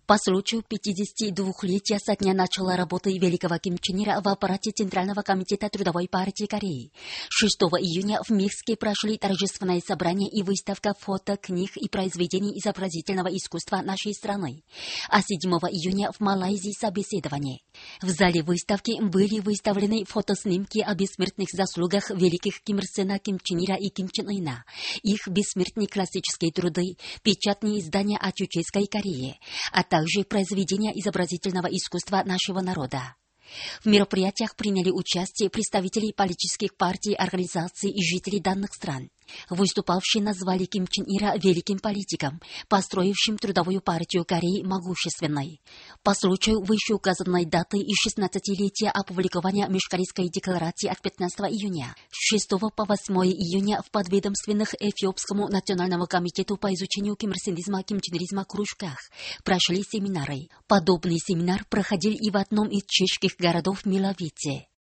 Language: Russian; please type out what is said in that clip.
По случаю 52-летия со дня начала работы великого Ким Чен Ира в аппарате Центрального комитета Трудовой партии Кореи, 6 июня в Минске прошли торжественное собрание и выставка фото, книг и произведений изобразительного искусства нашей страны, а 7 июня в Малайзии собеседование. В зале выставки были выставлены фотоснимки о бессмертных заслугах великих Ким Ир Сена, Ким Чен Ира и Ким Чен Ына, их бессмертные классические труды, печатные издания о Чеченской Корее, а также произведения изобразительного искусства нашего народа. В мероприятиях приняли участие представители политических партий, организаций и жителей данных стран. Выступавшие назвали Ким Чен Ира великим политиком, построившим Трудовую партию Кореи могущественной. По случаю вышеуказанной даты и 16-летия опубликования Межкорейской декларации от 15 июня, с 6 по 8 июня в подведомственных Эфиопскому национальному комитету по изучению кимирсинизма, кимченеризма кружках прошли семинары. Подобный семинар проходил и в одном из чешских городов Миловице.